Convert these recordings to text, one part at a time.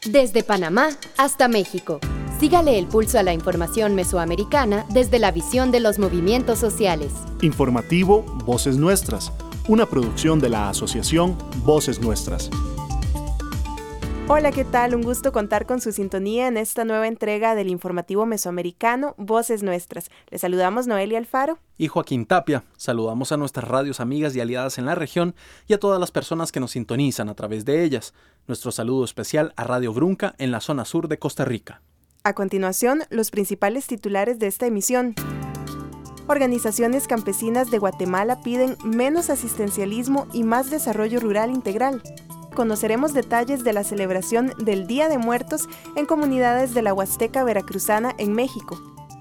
Desde Panamá hasta México. Sígale el pulso a la información mesoamericana desde la visión de los movimientos sociales. Informativo Voces Nuestras, una producción de la asociación Voces Nuestras. Hola, ¿qué tal? Un gusto contar con su sintonía en esta nueva entrega del informativo mesoamericano Voces Nuestras. Les saludamos Noelia Alfaro y Joaquín Tapia. Saludamos a nuestras radios amigas y aliadas en la región y a todas las personas que nos sintonizan a través de ellas. Nuestro saludo especial a Radio Brunca en la zona sur de Costa Rica. A continuación, los principales titulares de esta emisión. Organizaciones campesinas de Guatemala piden menos asistencialismo y más desarrollo rural integral. Conoceremos detalles de la celebración del Día de Muertos en comunidades de la Huasteca Veracruzana en México.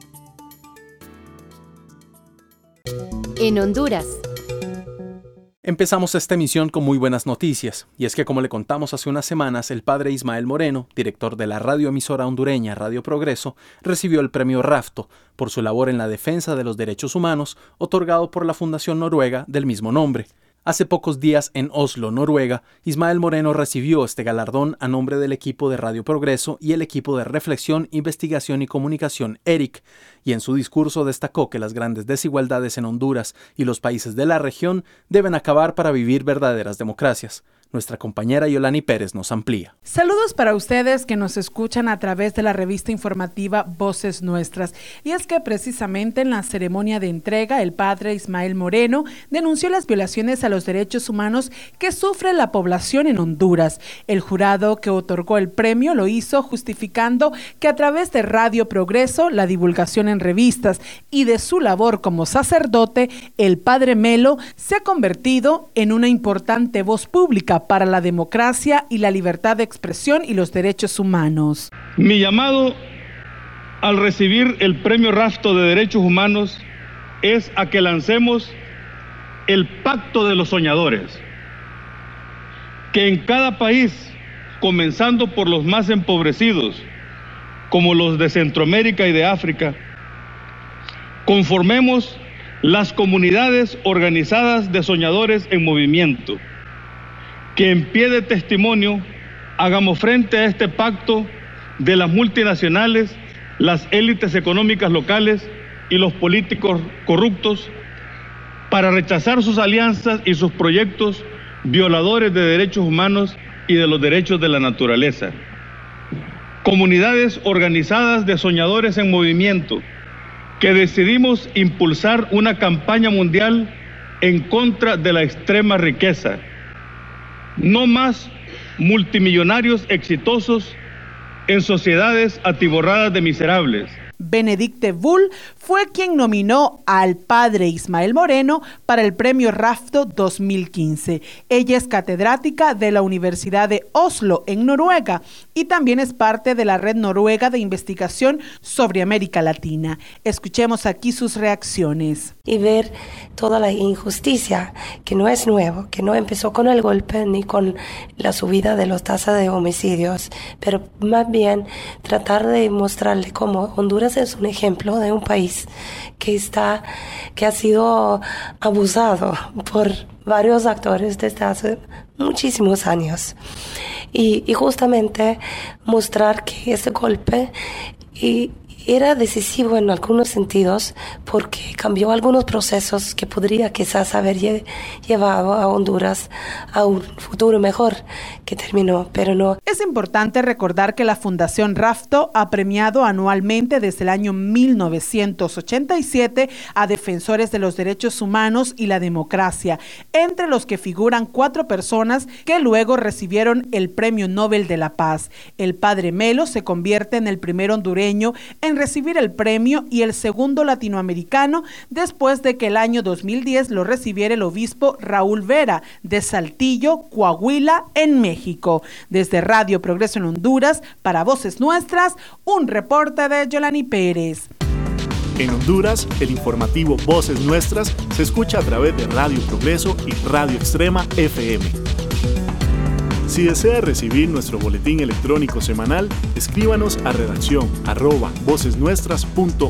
En Honduras. Empezamos esta emisión con muy buenas noticias, y es que como le contamos hace unas semanas, el padre Ismael Moreno, director de la radioemisora hondureña Radio Progreso, recibió el premio Rafto por su labor en la defensa de los derechos humanos, otorgado por la Fundación Noruega del mismo nombre. Hace pocos días en Oslo, Noruega, Ismael Moreno recibió este galardón a nombre del equipo de Radio Progreso y el equipo de Reflexión, Investigación y Comunicación ERIC, y en su discurso destacó que las grandes desigualdades en Honduras y los países de la región deben acabar para vivir verdaderas democracias. Nuestra compañera Yolani Pérez nos amplía. Saludos para ustedes que nos escuchan a través de la revista informativa Voces Nuestras. Y es que precisamente en la ceremonia de entrega, el padre Ismael Moreno denunció las violaciones a los derechos humanos que sufre la población en Honduras. El jurado que otorgó el premio lo hizo justificando que a través de Radio Progreso, la divulgación en revistas y de su labor como sacerdote, el padre Melo se ha convertido en una importante voz pública para la democracia y la libertad de expresión y los derechos humanos. Mi llamado al recibir el Premio Rafto de Derechos Humanos es a que lancemos el Pacto de los Soñadores, que en cada país, comenzando por los más empobrecidos, como los de Centroamérica y de África, conformemos las comunidades organizadas de soñadores en movimiento, que en pie de testimonio hagamos frente a este pacto de las multinacionales, las élites económicas locales y los políticos corruptos para rechazar sus alianzas y sus proyectos violadores de derechos humanos y de los derechos de la naturaleza. Comunidades organizadas de soñadores en movimiento, que decidimos impulsar una campaña mundial en contra de la extrema riqueza. No más multimillonarios exitosos en sociedades atiborradas de miserables. Benedicte Bull fue quien nominó al padre Ismael Moreno para el Premio Rafto 2015. Ella es catedrática de la Universidad de Oslo en Noruega y también es parte de la Red Noruega de Investigación sobre América Latina. Escuchemos aquí sus reacciones. Y ver toda la injusticia, que no es nuevo, que no empezó con el golpe ni con la subida de las tasas de homicidios, pero más bien tratar de mostrarle cómo Honduras es un ejemplo de un país que ha sido abusado por varios actores desde hace muchísimos años. Y justamente mostrar que ese golpe era decisivo en algunos sentidos porque cambió algunos procesos que podría quizás haber llevado a Honduras a un futuro mejor que terminó, pero no. Es importante recordar que la Fundación Rafto ha premiado anualmente desde el año 1987 a defensores de los derechos humanos y la democracia, entre los que figuran 4 personas que luego recibieron el Premio Nobel de la Paz. El padre Melo se convierte en el primer hondureño en recibir el premio y el segundo latinoamericano después de que el año 2010 lo recibiera el obispo Raúl Vera de Saltillo, Coahuila, en México. Desde Radio Progreso en Honduras, para Voces Nuestras, un reporte de Yolani Pérez. En Honduras, el informativo Voces Nuestras se escucha a través de Radio Progreso y Radio Extrema FM. Si desea recibir nuestro boletín electrónico semanal, escríbanos a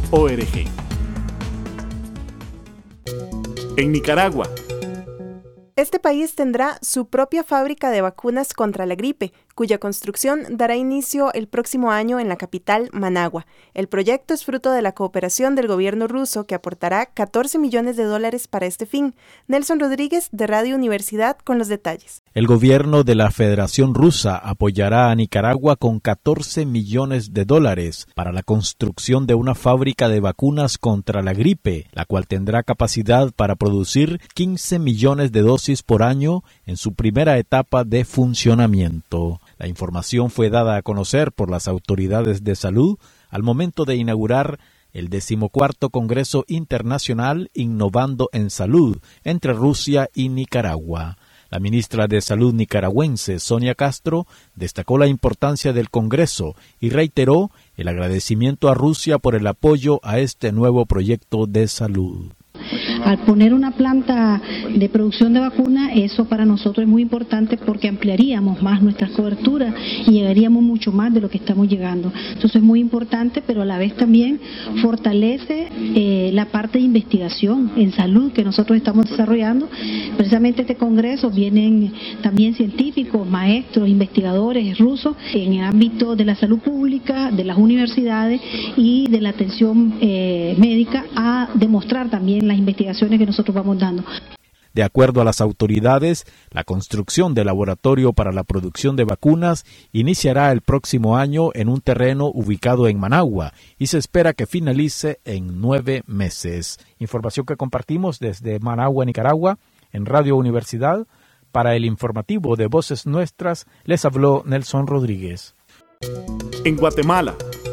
redacción@vocesnuestras.org. En Nicaragua, Este país tendrá su propia fábrica de vacunas contra la gripe, cuya construcción dará inicio el próximo año en la capital, Managua. El proyecto es fruto de la cooperación del gobierno ruso, que aportará $14 millones para este fin. Nelson Rodríguez, de Radio Universidad, con los detalles. El gobierno de la Federación Rusa apoyará a Nicaragua con $14 millones para la construcción de una fábrica de vacunas contra la gripe, la cual tendrá capacidad para producir 15 millones de dosis por año en su primera etapa de funcionamiento. La información fue dada a conocer por las autoridades de salud al momento de inaugurar el 14º Congreso Internacional Innovando en Salud entre Rusia y Nicaragua. La ministra de Salud nicaragüense, Sonia Castro, destacó la importancia del Congreso y reiteró el agradecimiento a Rusia por el apoyo a este nuevo proyecto de salud. Al poner una planta de producción de vacunas, eso para nosotros es muy importante porque ampliaríamos más nuestras coberturas y llegaríamos mucho más de lo que estamos llegando. Entonces es muy importante, pero a la vez también fortalece la parte de investigación en salud que nosotros estamos desarrollando. Precisamente este congreso vienen también científicos, maestros, investigadores rusos en el ámbito de la salud pública, de las universidades y de la atención médica, a demostrar también las investigaciones que nosotros vamos dando. De acuerdo a las autoridades, la construcción del laboratorio para la producción de vacunas iniciará el próximo año en un terreno ubicado en Managua y se espera que finalice en 9 meses. Información que compartimos desde Managua, Nicaragua, en Radio Universidad. Para el informativo de Voces Nuestras, les habló Nelson Rodríguez. En Guatemala.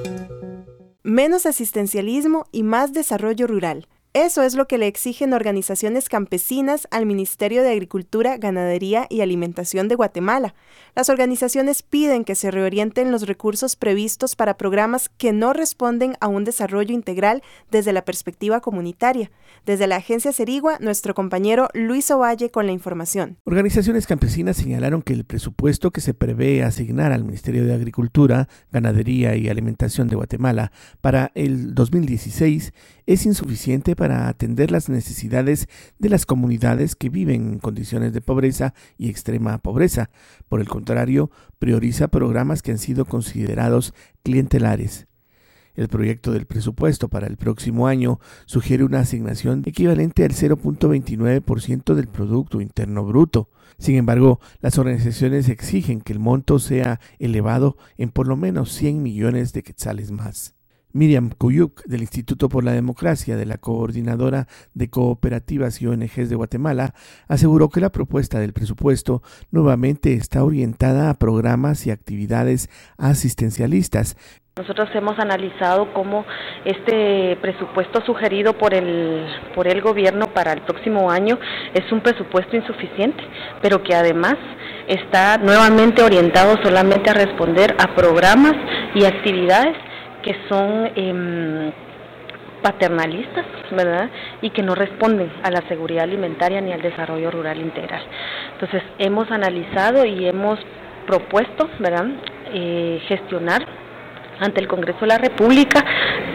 Menos asistencialismo y más desarrollo rural. Eso es lo que le exigen organizaciones campesinas al Ministerio de Agricultura, Ganadería y Alimentación de Guatemala. Las organizaciones piden que se reorienten los recursos previstos para programas que no responden a un desarrollo integral desde la perspectiva comunitaria. Desde la agencia Cerigua, nuestro compañero Luis Ovalle con la información. Organizaciones campesinas señalaron que el presupuesto que se prevé asignar al Ministerio de Agricultura, Ganadería y Alimentación de Guatemala para el 2016 es insuficiente para atender las necesidades de las comunidades que viven en condiciones de pobreza y extrema pobreza. Por el contrario, prioriza programas que han sido considerados clientelares. El proyecto del presupuesto para el próximo año sugiere una asignación equivalente al 0.29% del Producto Interno Bruto. Sin embargo, las organizaciones exigen que el monto sea elevado en por lo menos 100 millones de quetzales más. Miriam Cuyuc, del Instituto por la Democracia de la Coordinadora de Cooperativas y ONGs de Guatemala, aseguró que la propuesta del presupuesto nuevamente está orientada a programas y actividades asistencialistas. Nosotros hemos analizado cómo este presupuesto sugerido por el gobierno para el próximo año es un presupuesto insuficiente, pero que además está nuevamente orientado solamente a responder a programas y actividades que son paternalistas, ¿verdad? Y que no responden a la seguridad alimentaria ni al desarrollo rural integral. Entonces, hemos analizado y hemos propuesto, ¿verdad?, gestionar ante el Congreso de la República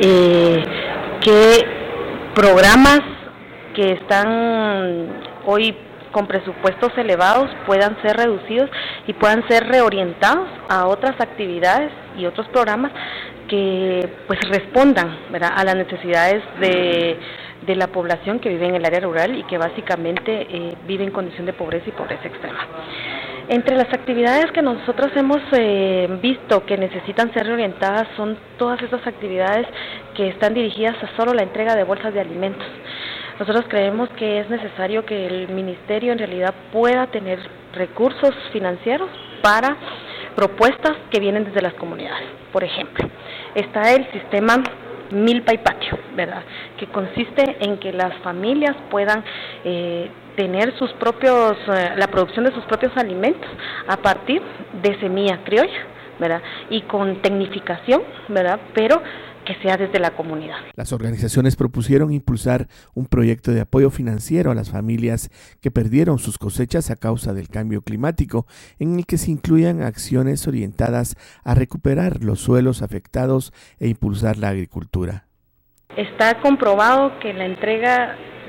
que programas que están hoy con presupuestos elevados puedan ser reducidos y puedan ser reorientados a otras actividades y otros programas que pues respondan, ¿verdad?, a las necesidades de la población que vive en el área rural y que básicamente vive en condición de pobreza y pobreza extrema. Entre las actividades que nosotros hemos visto que necesitan ser reorientadas son todas esas actividades que están dirigidas a solo la entrega de bolsas de alimentos. Nosotros creemos que es necesario que el ministerio en realidad pueda tener recursos financieros para propuestas que vienen desde las comunidades. Por ejemplo, está el sistema Milpa y Patio, ¿verdad?, que consiste en que las familias puedan tener sus propios, la producción de sus propios alimentos a partir de semilla criolla, ¿verdad?, y con tecnificación, ¿verdad?, pero que sea desde la comunidad. Las organizaciones propusieron impulsar un proyecto de apoyo financiero a las familias que perdieron sus cosechas a causa del cambio climático, en el que se incluyan acciones orientadas a recuperar los suelos afectados e impulsar la agricultura. Está comprobado que la entrega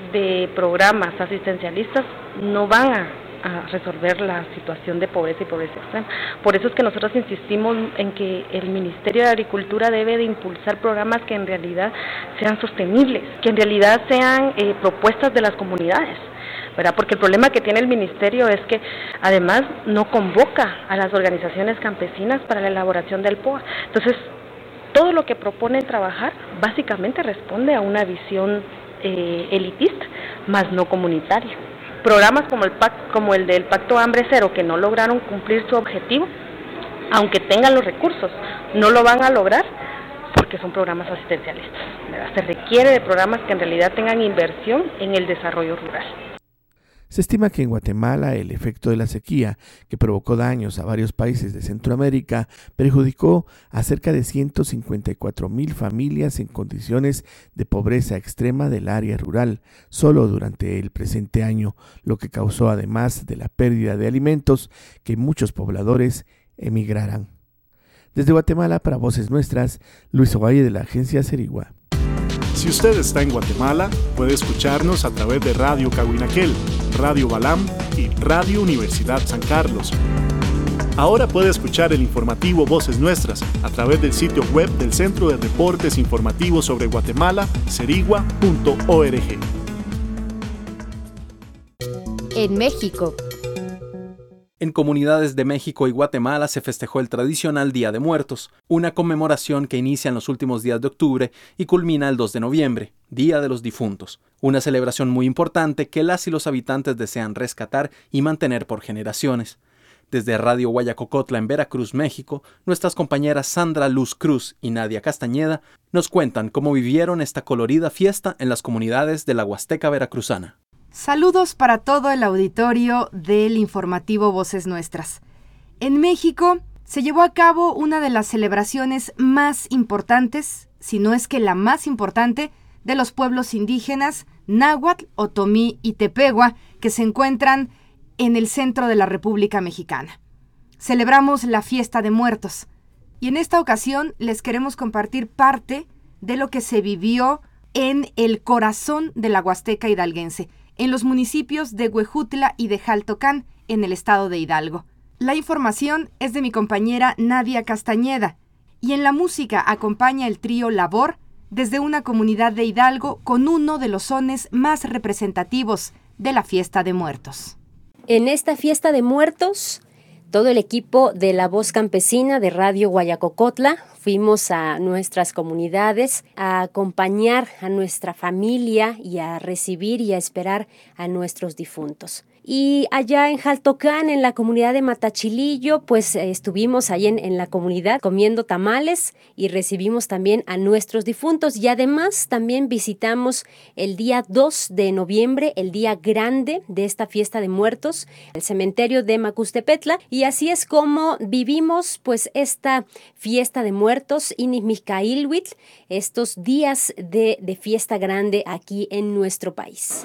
de programas asistencialistas no van a resolver la situación de pobreza y pobreza extrema. Por eso es que nosotros insistimos en que el Ministerio de Agricultura debe de impulsar programas que en realidad sean sostenibles, que en realidad sean propuestas de las comunidades, ¿verdad? Porque el problema que tiene el ministerio es que además no convoca a las organizaciones campesinas para la elaboración del POA. Entonces, todo lo que proponen trabajar básicamente responde a una visión elitista, más no comunitaria. Programas como el del Pacto Hambre Cero, que no lograron cumplir su objetivo, aunque tengan los recursos, no lo van a lograr porque son programas asistencialistas, ¿verdad? Se requiere de programas que en realidad tengan inversión en el desarrollo rural. Se estima que en Guatemala el efecto de la sequía, que provocó daños a varios países de Centroamérica, perjudicó a cerca de 154,000 familias en condiciones de pobreza extrema del área rural, solo durante el presente año, lo que causó además de la pérdida de alimentos que muchos pobladores emigraran. Desde Guatemala, para Voces Nuestras, Luis Ovalle de la agencia Cerigua. Si usted está en Guatemala, puede escucharnos a través de Radio Cahuinaquel, Radio Balam y Radio Universidad San Carlos. Ahora puede escuchar el informativo Voces Nuestras a través del sitio web del Centro de Reportes Informativos sobre Guatemala, cerigua.org. En México. En comunidades de México y Guatemala se festejó el tradicional Día de Muertos, una conmemoración que inicia en los últimos días de octubre y culmina el 2 de noviembre, Día de los Difuntos. Una celebración muy importante que las y los habitantes desean rescatar y mantener por generaciones. Desde Radio Guayacocotla en Veracruz, México, nuestras compañeras Sandra Luz Cruz y Nadia Castañeda nos cuentan cómo vivieron esta colorida fiesta en las comunidades de la Huasteca veracruzana. Saludos para todo el auditorio del informativo Voces Nuestras. En México se llevó a cabo una de las celebraciones más importantes, si no es que la más importante, de los pueblos indígenas náhuatl, otomí y tepehua, que se encuentran en el centro de la República Mexicana. Celebramos la Fiesta de Muertos y en esta ocasión les queremos compartir parte de lo que se vivió en el corazón de la Huasteca hidalguense, en los municipios de Huejutla y de Jaltocán, en el estado de Hidalgo. La información es de mi compañera Nadia Castañeda, y en la música acompaña el trío Labor, desde una comunidad de Hidalgo con uno de los sones más representativos de la Fiesta de Muertos. En esta Fiesta de Muertos, todo el equipo de La Voz Campesina de Radio Guayacocotla fuimos a nuestras comunidades a acompañar a nuestra familia y a recibir y a esperar a nuestros difuntos. Y allá en Jaltocán, en la comunidad de Matachilillo, pues estuvimos ahí en la comunidad comiendo tamales y recibimos también a nuestros difuntos. Y además también visitamos el día 2 de noviembre, el día grande de esta Fiesta de Muertos, el cementerio de Macustepetla. Y así es como vivimos pues esta Fiesta de Muertos, Inizmicailhuitl, estos días de fiesta grande aquí en nuestro país.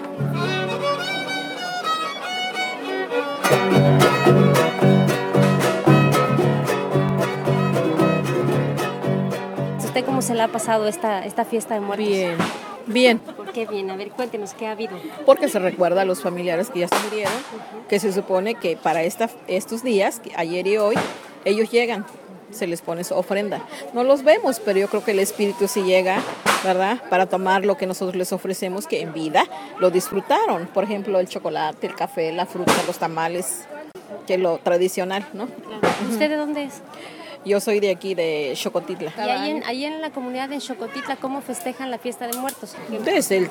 ¿Usted cómo se le ha pasado esta Fiesta de Muertos? Bien. ¿Por qué bien? A ver, cuéntenos, ¿qué ha habido? Porque se recuerda a los familiares que ya se murieron, que se supone que para estos días, ayer y hoy, ellos llegan, se les pone su ofrenda. No los vemos, pero yo creo que el espíritu sí llega, ¿verdad? Para tomar lo que nosotros les ofrecemos, que en vida lo disfrutaron. Por ejemplo, el chocolate, el café, la fruta, los tamales, que es lo tradicional, ¿no? Claro. ¿Usted de dónde es? Yo soy de aquí, de Xocotitla. ¿Y ahí en la comunidad de Xocotitla cómo festejan la Fiesta de Muertos? Desde el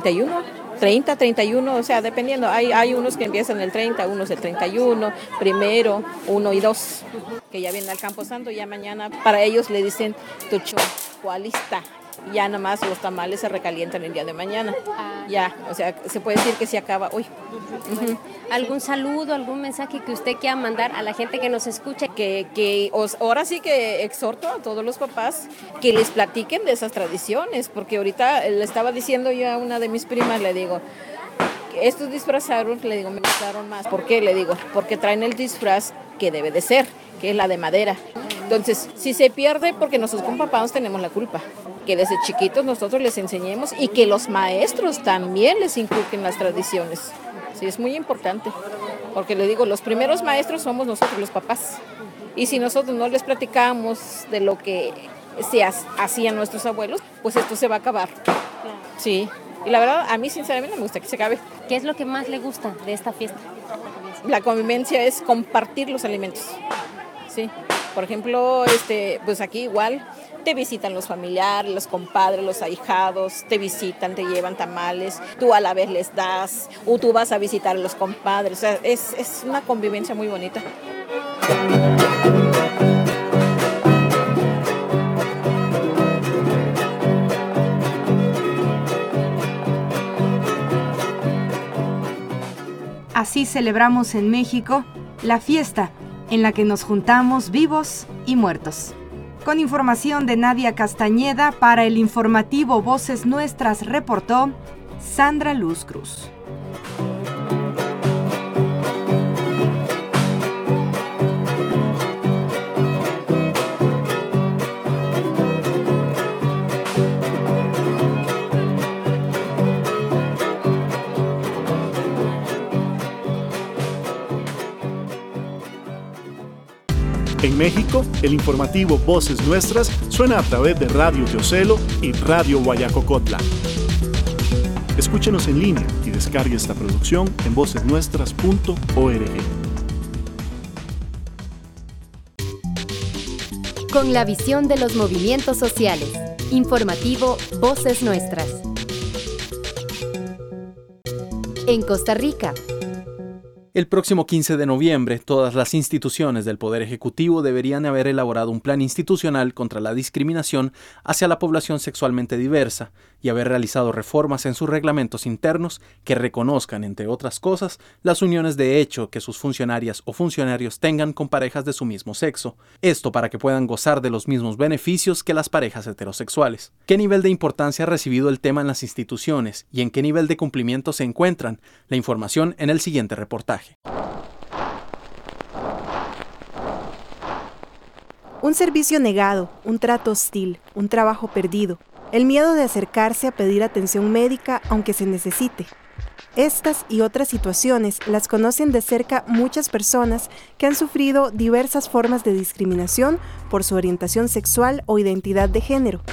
31, o sea, dependiendo. Hay unos que empiezan el 30, unos el 31, primero, 1 y 2, que ya vienen al Campo Santo, ya mañana para ellos le dicen Tucho, Cualista. Ya nada más los tamales se recalientan el día de mañana. Ya, o sea, se puede decir que se acaba hoy. ¿Algún saludo, algún mensaje que usted quiera mandar a la gente que nos escucha? Ahora sí que exhorto a todos los papás que les platiquen de esas tradiciones, porque ahorita le estaba diciendo yo a una de mis primas, le digo, estos disfrazaron, le digo, me gustaron más. ¿Por qué? Le digo, porque traen el disfraz que debe de ser, que es la de madera. Entonces, si se pierde, porque nosotros como papás tenemos la culpa, que desde chiquitos nosotros les enseñemos y que los maestros también les inculquen las tradiciones. Sí, es muy importante, porque le digo, los primeros maestros somos nosotros, los papás. Y si nosotros no les platicamos de lo que se hacían nuestros abuelos, pues esto se va a acabar. Sí, y la verdad, a mí sinceramente me gusta que se acabe. ¿Qué es lo que más le gusta de esta fiesta? La convivencia es compartir los alimentos. Sí, por ejemplo, pues aquí igual te visitan los familiares, los compadres, los ahijados, te visitan, te llevan tamales, tú a la vez les das, o tú vas a visitar a los compadres. O sea, es una convivencia muy bonita. Así celebramos en México la fiesta en la que nos juntamos vivos y muertos. Con información de Nadia Castañeda, para el informativo Voces Nuestras reportó Sandra Luz Cruz. En México, el informativo Voces Nuestras suena a través de Radio Teocelo y Radio Guayacocotla. Escúchenos en línea y descargue esta producción en vocesnuestras.org. Con la visión de los movimientos sociales. Informativo Voces Nuestras. En Costa Rica. El próximo 15 de noviembre, todas las instituciones del Poder Ejecutivo deberían haber elaborado un plan institucional contra la discriminación hacia la población sexualmente diversa y haber realizado reformas en sus reglamentos internos que reconozcan, entre otras cosas, las uniones de hecho que sus funcionarias o funcionarios tengan con parejas de su mismo sexo. Esto para que puedan gozar de los mismos beneficios que las parejas heterosexuales. ¿Qué nivel de importancia ha recibido el tema en las instituciones y en qué nivel de cumplimiento se encuentran? La información en el siguiente reportaje. Un servicio negado, un trato hostil, un trabajo perdido, el miedo de acercarse a pedir atención médica aunque se necesite. Estas y otras situaciones las conocen de cerca muchas personas que han sufrido diversas formas de discriminación por su orientación sexual o identidad de género.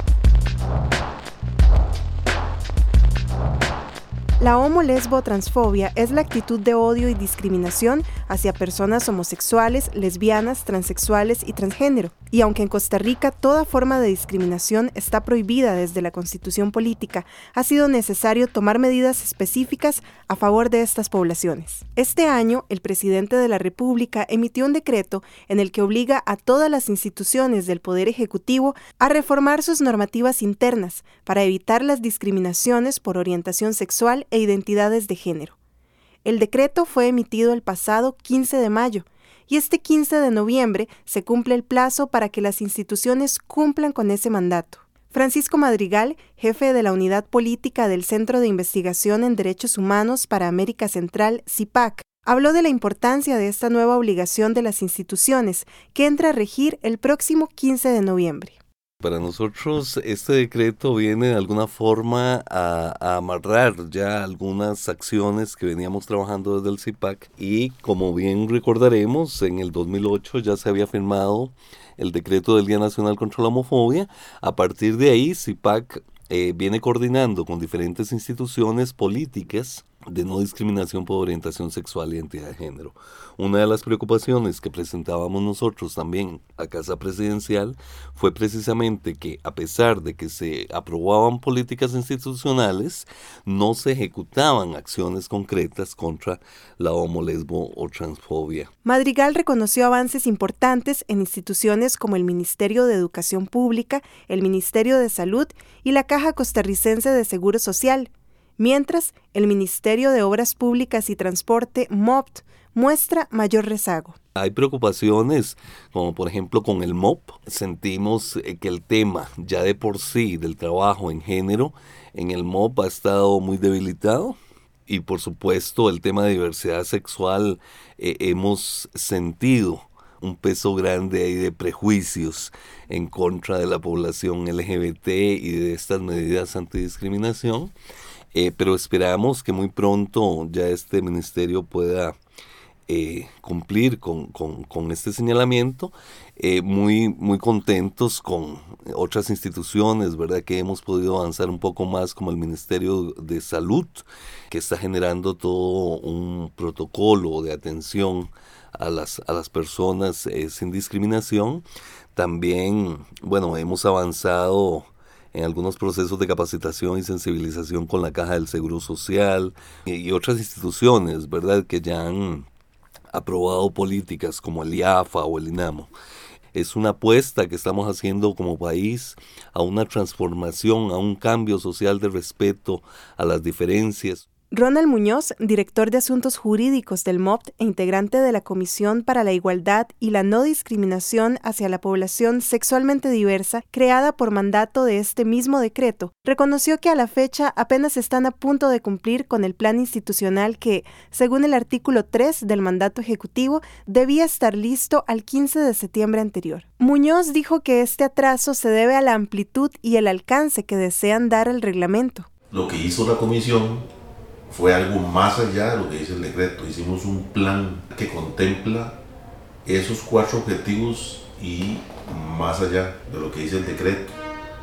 La homo-lesbo-transfobia es la actitud de odio y discriminación hacia personas homosexuales, lesbianas, transexuales y transgénero. Y aunque en Costa Rica toda forma de discriminación está prohibida desde la Constitución política, ha sido necesario tomar medidas específicas a favor de estas poblaciones. Este año, el presidente de la República emitió un decreto en el que obliga a todas las instituciones del Poder Ejecutivo a reformar sus normativas internas para evitar las discriminaciones por orientación sexual e identidades de género. El decreto fue emitido el pasado 15 de mayo y este 15 de noviembre se cumple el plazo para que las instituciones cumplan con ese mandato. Francisco Madrigal, jefe de la Unidad Política del Centro de Investigación en Derechos Humanos para América Central, CIPAC, habló de la importancia de esta nueva obligación de las instituciones que entra a regir el próximo 15 de noviembre. Para nosotros este decreto viene de alguna forma a amarrar ya algunas acciones que veníamos trabajando desde el CIPAC y como bien recordaremos en el 2008 ya se había firmado el decreto del Día Nacional contra la Homofobia. A partir de ahí CIPAC viene coordinando con diferentes instituciones políticas de no discriminación por orientación sexual y identidad de género. Una de las preocupaciones que presentábamos nosotros también a Casa Presidencial fue precisamente que a pesar de que se aprobaban políticas institucionales, no se ejecutaban acciones concretas contra la homo, lesbo o transfobia. Madrigal reconoció avances importantes en instituciones como el Ministerio de Educación Pública, el Ministerio de Salud y la Caja Costarricense de Seguro Social, mientras el Ministerio de Obras Públicas y Transporte, MOPT, muestra mayor rezago. Hay preocupaciones, como por ejemplo con el MOP, sentimos que el tema ya de por sí del trabajo en género en el MOP ha estado muy debilitado y por supuesto el tema de diversidad sexual hemos sentido un peso grande ahí de prejuicios en contra de la población LGBT y de estas medidas antidiscriminación, pero esperamos que muy pronto ya este ministerio pueda cumplir con este señalamiento. Muy contentos con otras instituciones, ¿verdad?, que hemos podido avanzar un poco más, como el Ministerio de Salud, que está generando todo un protocolo de atención a las personas sin discriminación. También, bueno, hemos avanzado en algunos procesos de capacitación y sensibilización con la Caja del Seguro Social y otras instituciones, ¿verdad?, que ya han aprobado políticas como el IAFA o el INAMO. Es una apuesta que estamos haciendo como país a una transformación, a un cambio social de respeto a las diferencias. Ronald Muñoz, director de Asuntos Jurídicos del MOPT e integrante de la Comisión para la Igualdad y la No Discriminación hacia la Población Sexualmente Diversa, creada por mandato de este mismo decreto, reconoció que a la fecha apenas están a punto de cumplir con el plan institucional que, según el artículo 3 del mandato ejecutivo, debía estar listo al 15 de septiembre anterior. Muñoz dijo que este atraso se debe a la amplitud y el alcance que desean dar al reglamento. Lo que hizo la comisión fue algo más allá de lo que dice el decreto. Hicimos un plan que contempla esos 4 objetivos y más allá de lo que dice el decreto.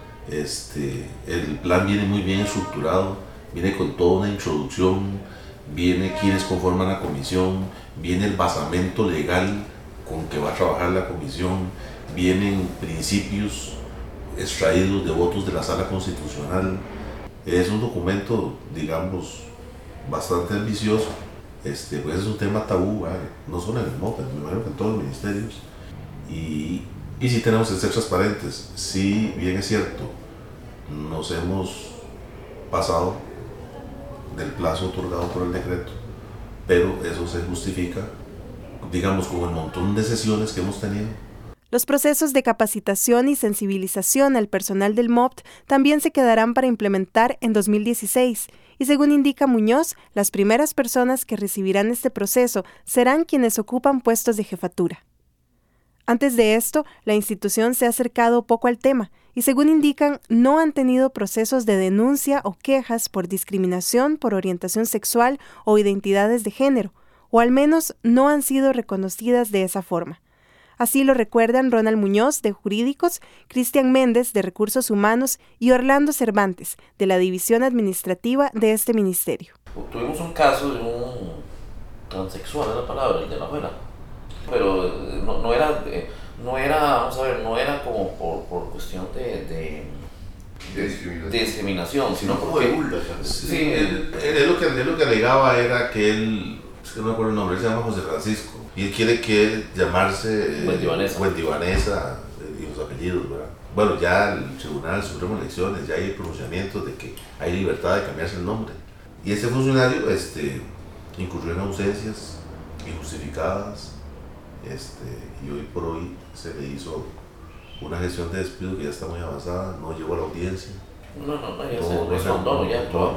El plan viene muy bien estructurado, viene con toda una introducción, viene quienes conforman la comisión, viene el basamento legal con que va a trabajar la comisión, vienen principios extraídos de votos de la Sala Constitucional. Es un documento, digamos, bastante ambicioso, pues es un tema tabú, ¿vale? No solo en el MOPT, me imagino que en todos los ministerios, y sí tenemos que ser transparentes. Sí, bien es cierto, nos hemos pasado del plazo otorgado por el decreto, pero eso se justifica, digamos, con el montón de sesiones que hemos tenido. Los procesos de capacitación y sensibilización al personal del MOPT también se quedarán para implementar en 2016, y según indica Muñoz, las primeras personas que recibirán este proceso serán quienes ocupan puestos de jefatura. Antes de esto, la institución se ha acercado poco al tema y, según indican, no han tenido procesos de denuncia o quejas por discriminación por orientación sexual o identidades de género, o al menos no han sido reconocidas de esa forma. Así lo recuerdan Ronald Muñoz, de Jurídicos, Cristian Méndez, de Recursos Humanos, y Orlando Cervantes, de la División Administrativa de este ministerio. Tuvimos un caso de un transexual, es la palabra, el de la abuela, pero no era, vamos a ver, no era como por cuestión de discriminación, sino porque... Sí, él lo que alegaba era que él, es que no me acuerdo el nombre, él se llama José Francisco, y él quiere que llamarse Buendivanesa y los apellidos, ¿verdad? Bueno, ya el Tribunal Supremo de Elecciones, ya hay pronunciamientos de que hay libertad de cambiarse el nombre. Y este funcionario incurrió en ausencias injustificadas, y hoy por hoy se le hizo una gestión de despido que ya está muy avanzada, no llegó a la audiencia. Ya se respondó, ya todo.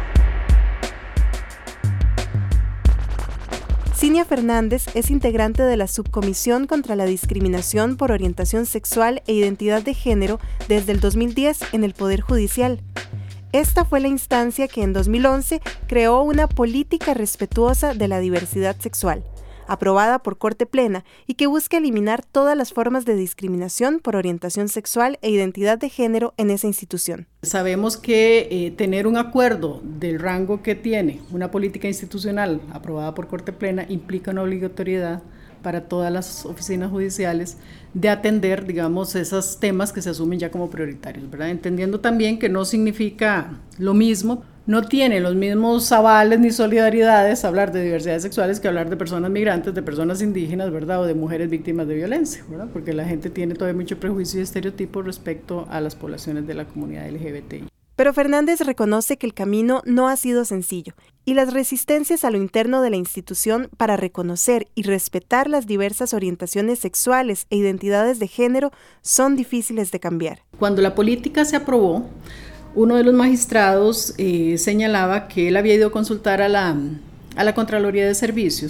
Cinia Fernández es integrante de la Subcomisión contra la Discriminación por Orientación Sexual e Identidad de Género desde el 2010 en el Poder Judicial. Esta fue la instancia que en 2011 creó una política respetuosa de la diversidad sexual, aprobada por Corte Plena y que busca eliminar todas las formas de discriminación por orientación sexual e identidad de género en esa institución. Sabemos que tener un acuerdo del rango que tiene una política institucional aprobada por Corte Plena implica una obligatoriedad para todas las oficinas judiciales de atender, digamos, esos temas que se asumen ya como prioritarios, ¿verdad? Entendiendo también que no significa lo mismo, no tiene los mismos avales ni solidaridades hablar de diversidades sexuales que hablar de personas migrantes, de personas indígenas, ¿verdad? O de mujeres víctimas de violencia, ¿verdad? Porque la gente tiene todavía mucho prejuicio y estereotipo respecto a las poblaciones de la comunidad LGBTI. Pero Fernández reconoce que el camino no ha sido sencillo y las resistencias a lo interno de la institución para reconocer y respetar las diversas orientaciones sexuales e identidades de género son difíciles de cambiar. Cuando la política se aprobó, uno de los magistrados señalaba que él había ido a consultar a la Contraloría de Servicios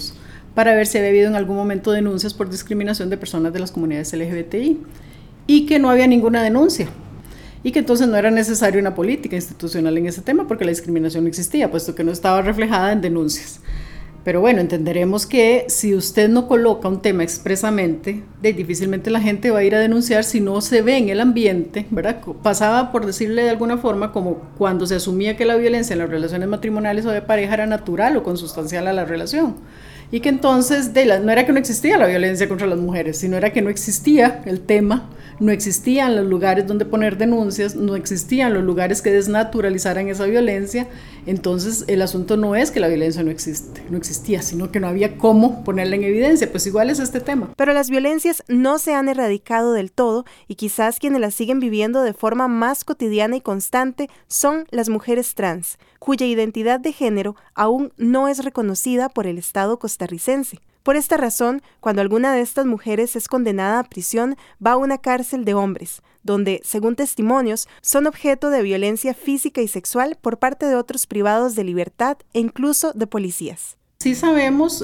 para ver si había habido en algún momento denuncias por discriminación de personas de las comunidades LGBTI y que no había ninguna denuncia y que entonces no era necesaria una política institucional en ese tema porque la discriminación no existía, puesto que no estaba reflejada en denuncias. Pero bueno, entenderemos que si usted no coloca un tema expresamente, difícilmente la gente va a ir a denunciar si no se ve en el ambiente, ¿verdad? Pasaba, por decirle de alguna forma, como cuando se asumía que la violencia en las relaciones matrimoniales o de pareja era natural o consustancial a la relación. Y que entonces no era que no existía la violencia contra las mujeres, sino era que no existía el tema, no existían los lugares donde poner denuncias, no existían los lugares que desnaturalizaran esa violencia. Entonces el asunto no es que la violencia no existía, sino que no había cómo ponerla en evidencia. Pues igual es este tema. Pero las violencias no se han erradicado del todo y quizás quienes las siguen viviendo de forma más cotidiana y constante son las mujeres trans, cuya identidad de género aún no es reconocida por el Estado costarricense. Por esta razón, cuando alguna de estas mujeres es condenada a prisión, va a una cárcel de hombres, donde, según testimonios, son objeto de violencia física y sexual por parte de otros privados de libertad e incluso de policías. Sí sabemos,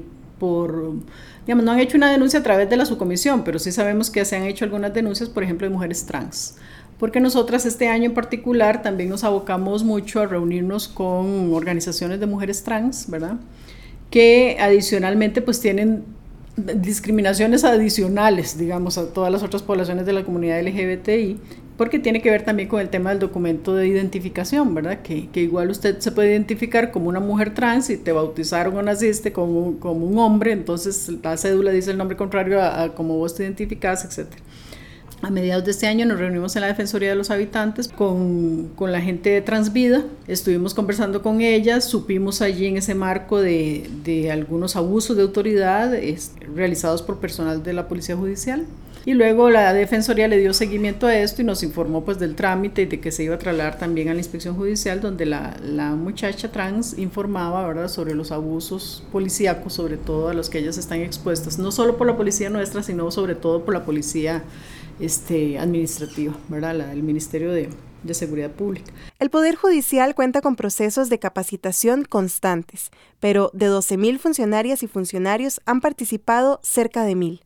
no han hecho una denuncia a través de la subcomisión, pero sí sabemos que se han hecho algunas denuncias, por ejemplo, de mujeres trans. Porque nosotras este año en particular también nos abocamos mucho a reunirnos con organizaciones de mujeres trans, ¿verdad?, que adicionalmente pues tienen discriminaciones adicionales, digamos, a todas las otras poblaciones de la comunidad LGBTI, porque tiene que ver también con el tema del documento de identificación, ¿verdad? Que igual usted se puede identificar como una mujer trans y te bautizaron o naciste como un hombre, entonces la cédula dice el nombre contrario a como vos te identificás, etc. A mediados de este año nos reunimos en la Defensoría de los Habitantes con la gente de Transvida, estuvimos conversando con ellas, supimos allí en ese marco de algunos abusos de autoridad realizados por personal de la Policía Judicial, y luego la Defensoría le dio seguimiento a esto y nos informó pues del trámite y de que se iba a trasladar también a la Inspección Judicial, donde la muchacha trans informaba, ¿verdad?, sobre los abusos policíacos, sobre todo a los que ellas están expuestas, no solo por la policía nuestra, sino sobre todo por la policía administrativa, ¿verdad?, el Ministerio de Seguridad Pública. El Poder Judicial cuenta con procesos de capacitación constantes, pero de 12,000 funcionarias y funcionarios han participado cerca de 1,000.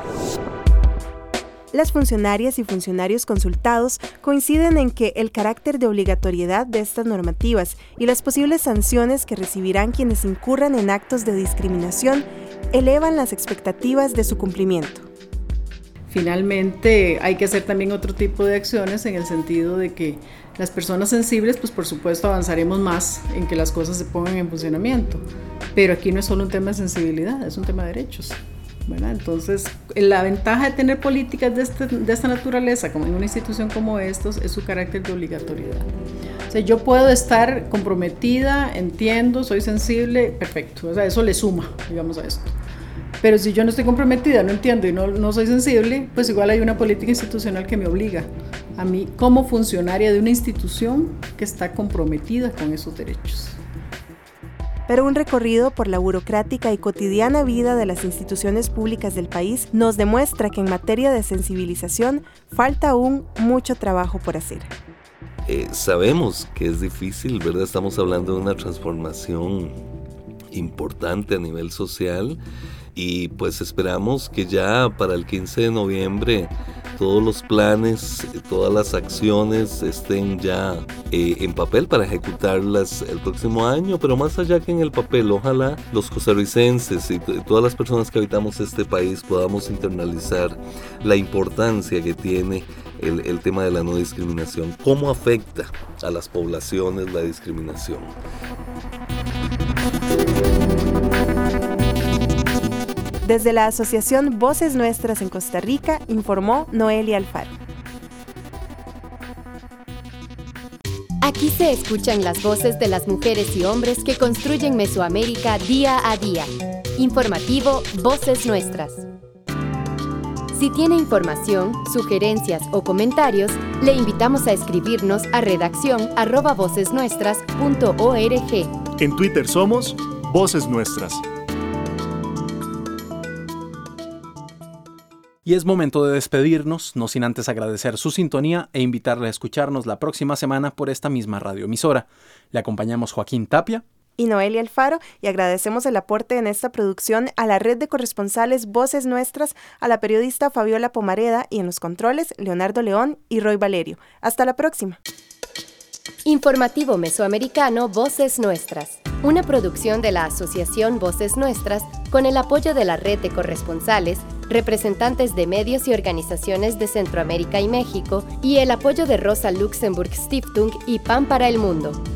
Las funcionarias y funcionarios consultados coinciden en que el carácter de obligatoriedad de estas normativas y las posibles sanciones que recibirán quienes incurran en actos de discriminación elevan las expectativas de su cumplimiento. Finalmente hay que hacer también otro tipo de acciones en el sentido de que las personas sensibles, pues por supuesto avanzaremos más en que las cosas se pongan en funcionamiento, pero aquí no es solo un tema de sensibilidad, es un tema de derechos, ¿verdad? Entonces la ventaja de tener políticas de esta naturaleza como en una institución como estos es su carácter de obligatoriedad. O sea, yo puedo estar comprometida, entiendo, soy sensible, perfecto, o sea, eso le suma, digamos, a esto. Pero si yo no estoy comprometida, no entiendo y no soy sensible, pues igual hay una política institucional que me obliga a mí como funcionaria de una institución que está comprometida con esos derechos. Pero un recorrido por la burocrática y cotidiana vida de las instituciones públicas del país nos demuestra que en materia de sensibilización falta aún mucho trabajo por hacer. Sabemos que es difícil, ¿verdad? Estamos hablando de una transformación importante a nivel social. Y pues esperamos que ya para el 15 de noviembre todos los planes, todas las acciones estén ya en papel para ejecutarlas el próximo año, pero más allá que en el papel, ojalá los costarricenses y todas las personas que habitamos este país podamos internalizar la importancia que tiene el tema de la no discriminación, cómo afecta a las poblaciones la discriminación. Desde la Asociación Voces Nuestras en Costa Rica, informó Noelia Alfaro. Aquí se escuchan las voces de las mujeres y hombres que construyen Mesoamérica día a día. Informativo Voces Nuestras. Si tiene información, sugerencias o comentarios, le invitamos a escribirnos a redaccion@vocesnuestras.org. En Twitter somos Voces Nuestras. Y es momento de despedirnos, no sin antes agradecer su sintonía e invitarle a escucharnos la próxima semana por esta misma radioemisora. Le acompañamos Joaquín Tapia y Noelia Alfaro, y agradecemos el aporte en esta producción a la red de corresponsales Voces Nuestras, a la periodista Fabiola Pomareda y en los controles Leonardo León y Roy Valerio. Hasta la próxima. Informativo Mesoamericano Voces Nuestras, una producción de la Asociación Voces Nuestras con el apoyo de la red de corresponsales, representantes de medios y organizaciones de Centroamérica y México y el apoyo de Rosa Luxemburg Stiftung y Pan para el Mundo.